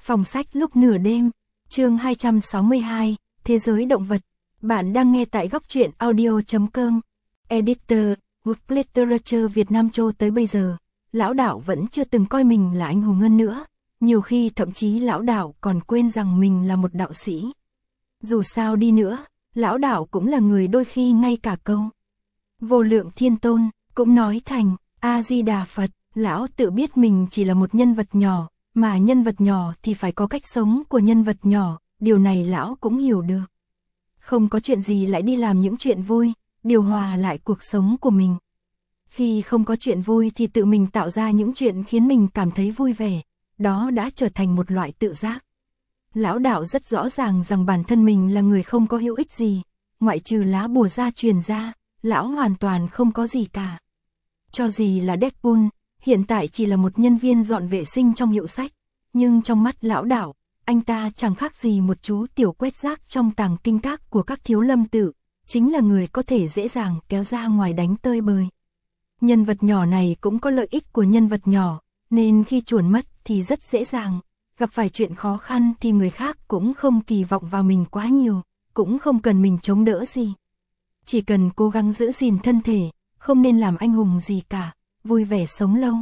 Phòng sách lúc nửa đêm, chương 262, Thế giới động vật. Bạn đang nghe tại góc truyện audio.com. Editor, World Literature Việt Nam. Cho tới bây giờ, lão đạo vẫn chưa từng coi mình là anh hùng hơn nữa. Nhiều khi thậm chí lão đạo còn quên rằng mình là một đạo sĩ. Dù sao đi nữa, lão đạo cũng là người đôi khi ngay cả câu Vô Lượng Thiên Tôn cũng nói thành A-di-đà Phật. Lão tự biết mình chỉ là một nhân vật nhỏ, mà nhân vật nhỏ thì phải có cách sống của nhân vật nhỏ, điều này lão cũng hiểu được. Không có chuyện gì lại đi làm những chuyện vui, điều hòa lại cuộc sống của mình. Khi không có chuyện vui thì tự mình tạo ra những chuyện khiến mình cảm thấy vui vẻ, đó đã trở thành một loại tự giác. Lão đạo rất rõ ràng rằng bản thân mình là người không có hữu ích gì, ngoại trừ lá bùa gia truyền ra, lão hoàn toàn không có gì cả. Cho gì là Deadpool, hiện tại chỉ là một nhân viên dọn vệ sinh trong hiệu sách, nhưng trong mắt lão đạo, anh ta chẳng khác gì một chú tiểu quét rác trong tàng kinh các của các thiếu lâm tự, chính là người có thể dễ dàng kéo ra ngoài đánh tơi bời. Nhân vật nhỏ này cũng có lợi ích của nhân vật nhỏ, nên khi chuồn mất thì rất dễ dàng, gặp phải chuyện khó khăn thì người khác cũng không kỳ vọng vào mình quá nhiều, cũng không cần mình chống đỡ gì. Chỉ cần cố gắng giữ gìn thân thể, không nên làm anh hùng gì cả, vui vẻ sống lâu.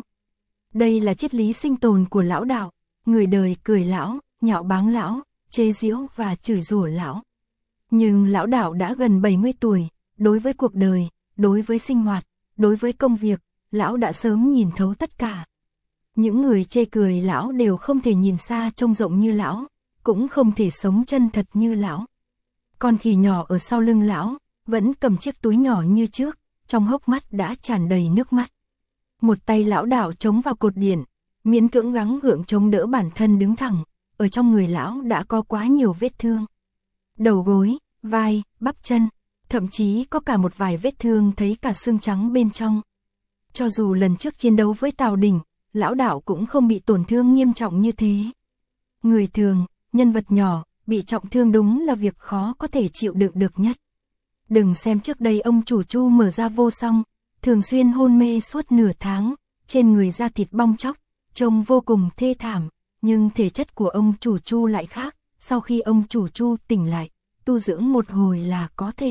Đây là triết lý sinh tồn của lão đạo, người đời cười lão, nhạo báng lão, chế giễu và chửi rủa lão. Nhưng lão đạo đã gần 70 tuổi, đối với cuộc đời, đối với sinh hoạt, đối với công việc, lão đã sớm nhìn thấu tất cả. Những người chê cười lão đều không thể nhìn xa trông rộng như lão, cũng không thể sống chân thật như lão. Con khỉ nhỏ ở sau lưng lão, vẫn cầm chiếc túi nhỏ như trước, trong hốc mắt đã tràn đầy nước mắt. Một tay lão đạo chống vào cột điện, miễn cưỡng gắng gượng chống đỡ bản thân đứng thẳng, ở trong người lão đã có quá nhiều vết thương. Đầu gối, vai, bắp chân, thậm chí có cả một vài vết thương thấy cả xương trắng bên trong. Cho dù lần trước chiến đấu với Tào Đỉnh, lão đạo cũng không bị tổn thương nghiêm trọng như thế. Người thường, nhân vật nhỏ, bị trọng thương đúng là việc khó có thể chịu đựng được nhất. Đừng xem trước đây ông chủ Chu mở ra vô song, thường xuyên hôn mê suốt nửa tháng, trên người da thịt bong tróc, trông vô cùng thê thảm, nhưng thể chất của ông chủ Chu lại khác, sau khi ông chủ Chu tỉnh lại, tu dưỡng một hồi là có thể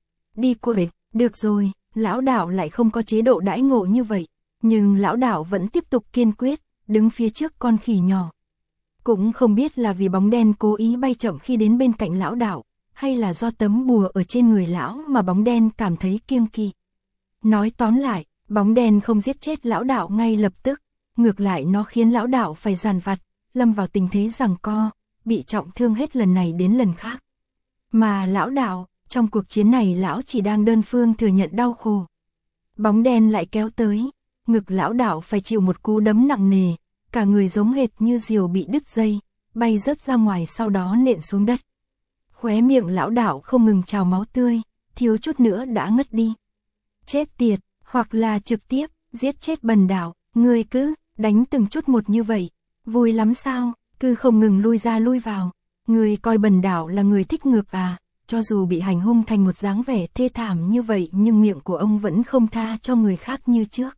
đi qua về. Được rồi, lão đạo lại không có chế độ đãi ngộ như vậy, nhưng lão đạo vẫn tiếp tục kiên quyết, đứng phía trước con khỉ nhỏ. Cũng không biết là vì bóng đen cố ý bay chậm khi đến bên cạnh lão đạo, hay là do tấm bùa ở trên người lão mà bóng đen cảm thấy kiêng kỵ. Nói tóm lại, bóng đen không giết chết lão đạo ngay lập tức, ngược lại nó khiến lão đạo phải dằn vặt, lâm vào tình thế giằng co, bị trọng thương hết lần này đến lần khác. Mà lão đạo, trong cuộc chiến này lão chỉ đang đơn phương thừa nhận đau khổ. Bóng đen lại kéo tới, ngực lão đạo phải chịu một cú đấm nặng nề, cả người giống hệt như diều bị đứt dây, bay rớt ra ngoài sau đó nện xuống đất. Khóe miệng lão đạo không ngừng trào máu tươi, thiếu chút nữa đã ngất đi. Chết tiệt, hoặc là trực tiếp giết chết bần đạo, ngươi cứ đánh từng chút một như vậy, vui lắm sao, cứ không ngừng lui ra lui vào. Ngươi coi bần đạo là người thích ngược à? Cho dù bị hành hung thành một dáng vẻ thê thảm như vậy nhưng miệng của ông vẫn không tha cho người khác như trước.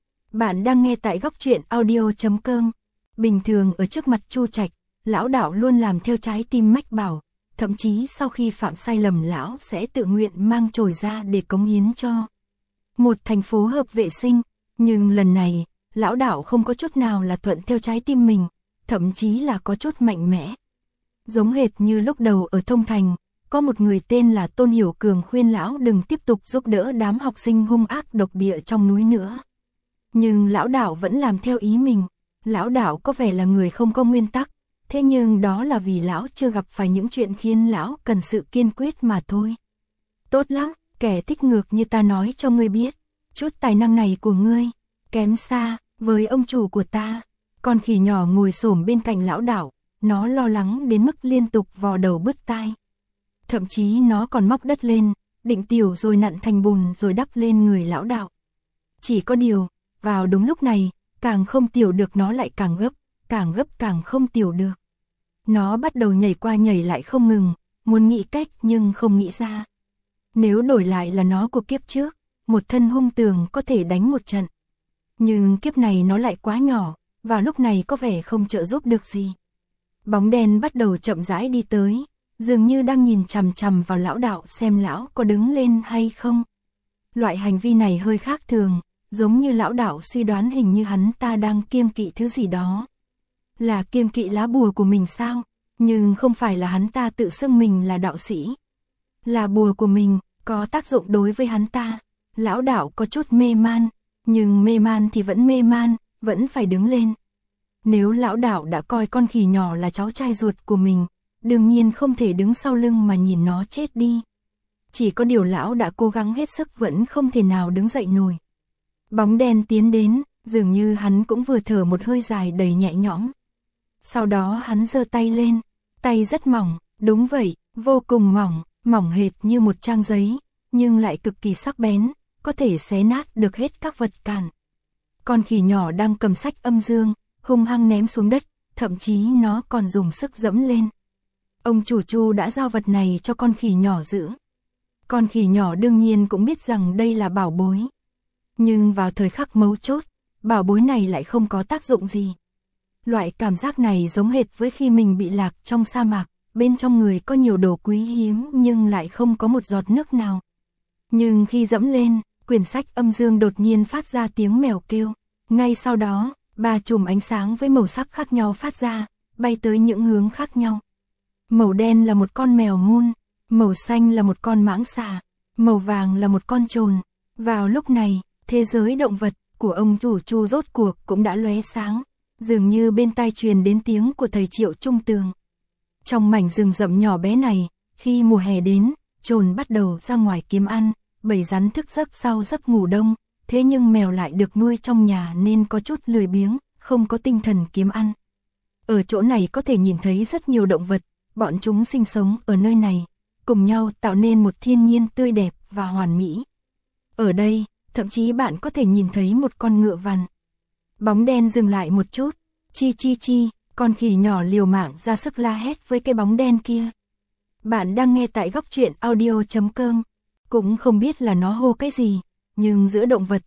Bạn đang nghe tại góc truyện audio.com. Bình thường ở trước mặt Chu Trạch, lão đạo luôn làm theo trái tim mách bảo, thậm chí sau khi phạm sai lầm lão sẽ tự nguyện mang chổi ra để cống hiến cho một thành phố hợp vệ sinh. Nhưng lần này, lão đạo không có chút nào là thuận theo trái tim mình, thậm chí là có chút mạnh mẽ. Giống hệt như lúc đầu ở Thông Thành, có một người tên là Tôn Hiểu Cường khuyên lão đừng tiếp tục giúp đỡ đám học sinh hung ác độc địa trong núi nữa. Nhưng lão đạo vẫn làm theo ý mình. Lão đạo có vẻ là người không có nguyên tắc, thế nhưng đó là vì lão chưa gặp phải những chuyện khiến lão cần sự kiên quyết mà thôi. Tốt lắm, kẻ thích ngược như ta nói cho ngươi biết, chút tài năng này của ngươi kém xa với ông chủ của ta. Con khỉ nhỏ ngồi xổm bên cạnh lão đạo, nó lo lắng đến mức liên tục vò đầu bứt tai. Thậm chí nó còn móc đất lên, định tiểu rồi nặn thành bùn rồi đắp lên người lão đạo. Chỉ có điều, vào đúng lúc này, càng không tiểu được nó lại càng gấp càng không tiểu được. Nó bắt đầu nhảy qua nhảy lại không ngừng, muốn nghĩ cách nhưng không nghĩ ra. Nếu đổi lại là nó của kiếp trước, một thân hung tường có thể đánh một trận. Nhưng kiếp này nó lại quá nhỏ, và lúc này có vẻ không trợ giúp được gì. Bóng đen bắt đầu chậm rãi đi tới, dường như đang nhìn chằm chằm vào lão đạo xem lão có đứng lên hay không. Loại hành vi này hơi khác thường, giống như lão đạo suy đoán hình như hắn ta đang kiêng kỵ thứ gì đó. Là kiêng kỵ lá bùa của mình sao? Nhưng không phải là hắn ta tự xưng mình là đạo sĩ. Là bùa của mình, có tác dụng đối với hắn ta. Lão đạo có chút mê man, nhưng mê man thì vẫn mê man, vẫn phải đứng lên. Nếu lão đạo đã coi con khỉ nhỏ là cháu trai ruột của mình, đương nhiên không thể đứng sau lưng mà nhìn nó chết đi. Chỉ có điều lão đã cố gắng hết sức vẫn không thể nào đứng dậy nổi. Bóng đen tiến đến, dường như hắn cũng vừa thở một hơi dài đầy nhẹ nhõm. Sau đó hắn giơ tay lên, tay rất mỏng, đúng vậy, vô cùng mỏng, mỏng hệt như một trang giấy, nhưng lại cực kỳ sắc bén, có thể xé nát được hết các vật cản. Con khỉ nhỏ đang cầm sách âm dương, hung hăng ném xuống đất, thậm chí nó còn dùng sức dẫm lên. Ông chủ Chu đã giao vật này cho con khỉ nhỏ giữ. Con khỉ nhỏ đương nhiên cũng biết rằng đây là bảo bối. Nhưng vào thời khắc mấu chốt, bảo bối này lại không có tác dụng gì. Loại cảm giác này giống hệt với khi mình bị lạc trong sa mạc, bên trong người có nhiều đồ quý hiếm nhưng lại không có một giọt nước nào. Nhưng khi dẫm lên, quyển sách âm dương đột nhiên phát ra tiếng mèo kêu. Ngay sau đó, 3 chùm ánh sáng với màu sắc khác nhau phát ra, bay tới những hướng khác nhau. Màu đen là một con mèo mun, màu xanh là một con mãng xà, màu vàng là một con trồn. Vào lúc này, thế giới động vật của ông chủ Chu rốt cuộc cũng đã lóe sáng, dường như bên tai truyền đến tiếng của thầy Triệu Trung Tường. Trong mảnh rừng rậm nhỏ bé này, khi mùa hè đến, trồn bắt đầu ra ngoài kiếm ăn, bầy rắn thức giấc sau giấc ngủ đông, thế nhưng mèo lại được nuôi trong nhà nên có chút lười biếng, không có tinh thần kiếm ăn. Ở chỗ này có thể nhìn thấy rất nhiều động vật, bọn chúng sinh sống ở nơi này, cùng nhau tạo nên một thiên nhiên tươi đẹp và hoàn mỹ. Ở đây, thậm chí bạn có thể nhìn thấy một con ngựa vằn. Bóng đen dừng lại một chút, chi chi chi, con khỉ nhỏ liều mạng ra sức la hét với cái bóng đen kia. Bạn đang nghe tại góc truyện audio.com, cũng không biết là nó hô cái gì, nhưng giữa động vật,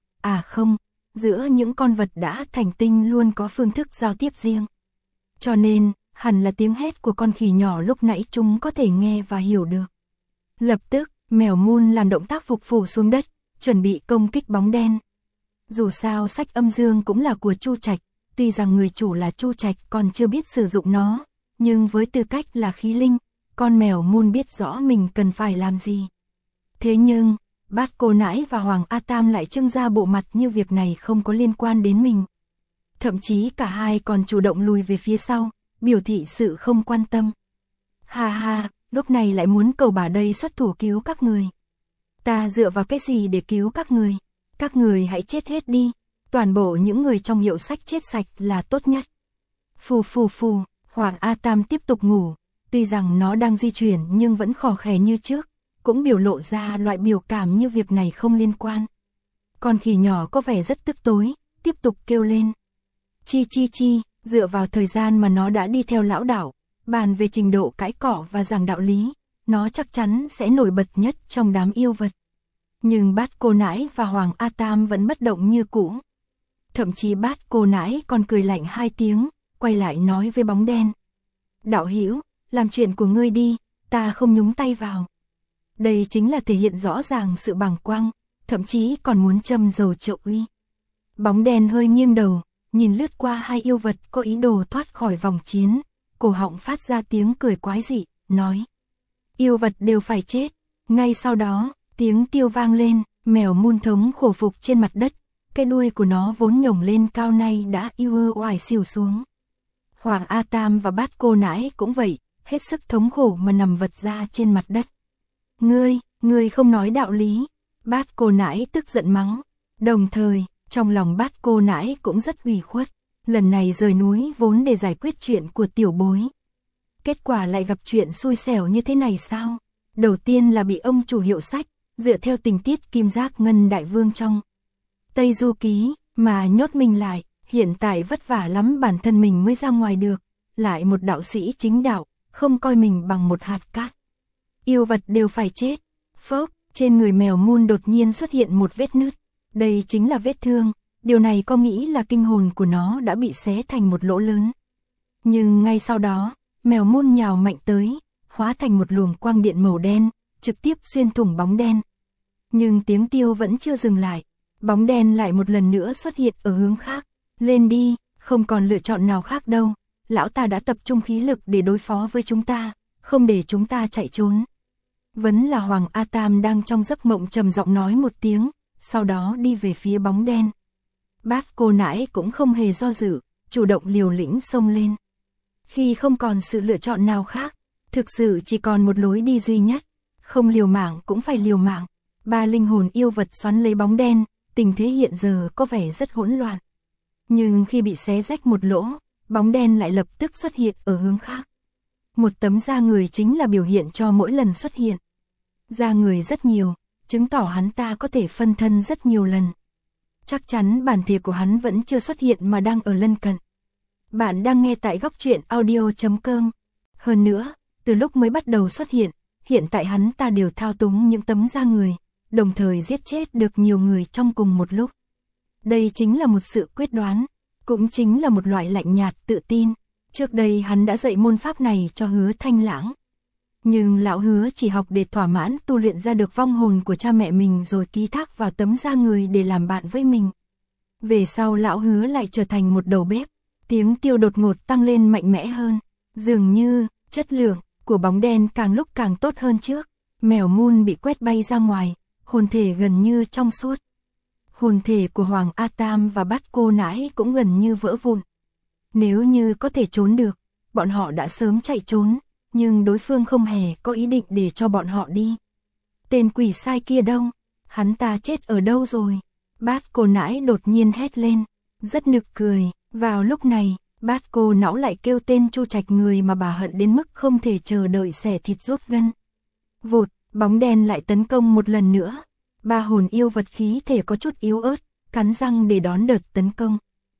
giữa những con vật đã thành tinh luôn có phương thức giao tiếp riêng. Cho nên, hẳn là tiếng hét của con khỉ nhỏ lúc nãy chúng có thể nghe và hiểu được. Lập tức, mèo mun làm động tác phục phủ xuống đất, chuẩn bị công kích bóng đen. Dù sao sách âm dương cũng là của Chu Trạch, tuy rằng người chủ là Chu Trạch còn chưa biết sử dụng nó, nhưng với tư cách là khí linh, con mèo mun biết rõ mình cần phải làm gì. Thế nhưng, Bát Cô Nãi và Hoàng A Tam lại trưng ra bộ mặt như việc này không có liên quan đến mình. Thậm chí cả hai còn chủ động lùi về phía sau, biểu thị sự không quan tâm. Ha ha, lúc này lại muốn cầu bà đây xuất thủ cứu các người. Ta dựa vào cái gì để cứu các người? Các người hãy chết hết đi, toàn bộ những người trong hiệu sách chết sạch là tốt nhất. Phù phù phù, Hoàng A Tam tiếp tục ngủ, tuy rằng nó đang di chuyển nhưng vẫn khò khè như trước, cũng biểu lộ ra loại biểu cảm như việc này không liên quan. Con khỉ nhỏ có vẻ rất tức tối, tiếp tục kêu lên. Chi chi chi, dựa vào thời gian mà nó đã đi theo lão đạo, bàn về trình độ cãi cọ và giảng đạo lý, nó chắc chắn sẽ nổi bật nhất trong đám yêu vật. Nhưng Bát Cô Nãi và Hoàng A Tam vẫn bất động như cũ. Thậm chí Bát Cô Nãi còn cười lạnh 2 tiếng, quay lại nói với bóng đen. Đạo hữu, làm chuyện của ngươi đi, ta không nhúng tay vào. Đây chính là thể hiện rõ ràng sự bàng quang, thậm chí còn muốn châm dầu chậu uy. Bóng đen hơi nghiêng đầu, nhìn lướt qua hai yêu vật có ý đồ thoát khỏi vòng chiến, cổ họng phát ra tiếng cười quái dị, nói. Yêu vật đều phải chết. Ngay sau đó, tiếng tiêu vang lên, mèo mun thống khổ phục trên mặt đất, cái đuôi của nó vốn nhổng lên cao nay đã yêu oải xỉu xuống. Hoàng A Tam và Bát Cô Nãi cũng vậy, hết sức thống khổ mà nằm vật ra trên mặt đất. Ngươi không nói đạo lý. Bát Cô Nãi tức giận mắng. Đồng thời, trong lòng Bát Cô Nãi cũng rất ủy khuất. Lần này rời núi vốn để giải quyết chuyện của tiểu bối. Kết quả lại gặp chuyện xui xẻo như thế này sao? Đầu tiên là bị ông chủ hiệu sách, dựa theo tình tiết Kim Giác Ngân Đại Vương trong Tây Du Ký, mà nhốt mình lại, hiện tại vất vả lắm bản thân mình mới ra ngoài được, lại một đạo sĩ chính đạo, không coi mình bằng một hạt cát. Yêu vật đều phải chết. Phốc, trên người mèo mun đột nhiên xuất hiện một vết nứt, đây chính là vết thương, điều này có nghĩ là kinh hồn của nó đã bị xé thành một lỗ lớn. Nhưng ngay sau đó, Mèo Mun nhào mạnh tới, hóa thành một luồng quang điện màu đen, trực tiếp xuyên thủng bóng đen. Nhưng tiếng tiêu vẫn chưa dừng lại, bóng đen lại một lần nữa xuất hiện ở hướng khác. Lên đi, không còn lựa chọn nào khác đâu, lão ta đã tập trung khí lực để đối phó với chúng ta, không để chúng ta chạy trốn. Vẫn là Hoàng A Tam đang trong giấc mộng trầm giọng nói một tiếng, sau đó đi về phía bóng đen. Bát cô nãi cũng không hề do dự, chủ động liều lĩnh xông lên. Khi không còn sự lựa chọn nào khác, thực sự chỉ còn một lối đi duy nhất, không liều mạng cũng phải liều mạng. Ba linh hồn yêu vật xoắn lấy bóng đen, tình thế hiện giờ có vẻ rất hỗn loạn. Nhưng khi bị xé rách một lỗ, bóng đen lại lập tức xuất hiện ở hướng khác. Một tấm da người chính là biểu hiện cho mỗi lần xuất hiện. Da người rất nhiều, chứng tỏ hắn ta có thể phân thân rất nhiều lần. Chắc chắn bản thể của hắn vẫn chưa xuất hiện mà đang ở lân cận. Bạn đang nghe tại góc truyện audio.com. Hơn nữa, từ lúc mới bắt đầu xuất hiện tại hắn ta đều thao túng những tấm da người, đồng thời giết chết được nhiều người trong cùng một lúc. Đây chính là một sự quyết đoán, cũng chính là một loại lạnh nhạt tự tin. Trước đây hắn đã dạy môn pháp này cho Hứa Thanh Lãng. Nhưng lão Hứa chỉ học để thỏa mãn tu luyện ra được vong hồn của cha mẹ mình rồi ký thác vào tấm da người để làm bạn với mình. Về sau lão Hứa lại trở thành một đầu bếp, tiếng tiêu đột ngột tăng lên mạnh mẽ hơn. Dường như, chất lượng của bóng đen càng lúc càng tốt hơn trước. Mèo Mun bị quét bay ra ngoài, hồn thể gần như trong suốt. Hồn thể của Hoàng A Tam và Bát cô nãi cũng gần như vỡ vụn. Nếu như có thể trốn được, bọn họ đã sớm chạy trốn, nhưng đối phương không hề có ý định để cho bọn họ đi. Tên quỷ sai kia đâu? Hắn ta chết ở đâu rồi? Bát cô nãi đột nhiên hét lên, rất nực cười. Vào lúc này, Bát cô não lại kêu tên Chu Trạch, người mà bà hận đến mức không thể chờ đợi xẻ thịt rút gân. Vụt, bóng đen lại tấn công một lần nữa. Ba hồn yêu vật khí thể có chút yếu ớt, cắn răng để đón đợt tấn công.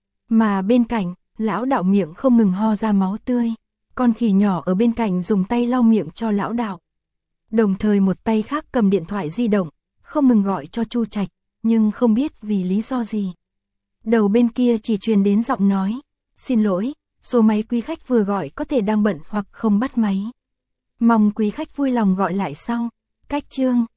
Mà bên cạnh, lão đạo miệng không ngừng ho ra máu tươi. Con khỉ nhỏ ở bên cạnh dùng tay lau miệng cho lão đạo. Đồng thời một tay khác cầm điện thoại di động, không ngừng gọi cho Chu Trạch, nhưng không biết vì lý do gì. Đầu bên kia chỉ truyền đến giọng nói, xin lỗi, số máy quý khách vừa gọi có thể đang bận hoặc không bắt máy. Mong quý khách vui lòng gọi lại sau. Cách chương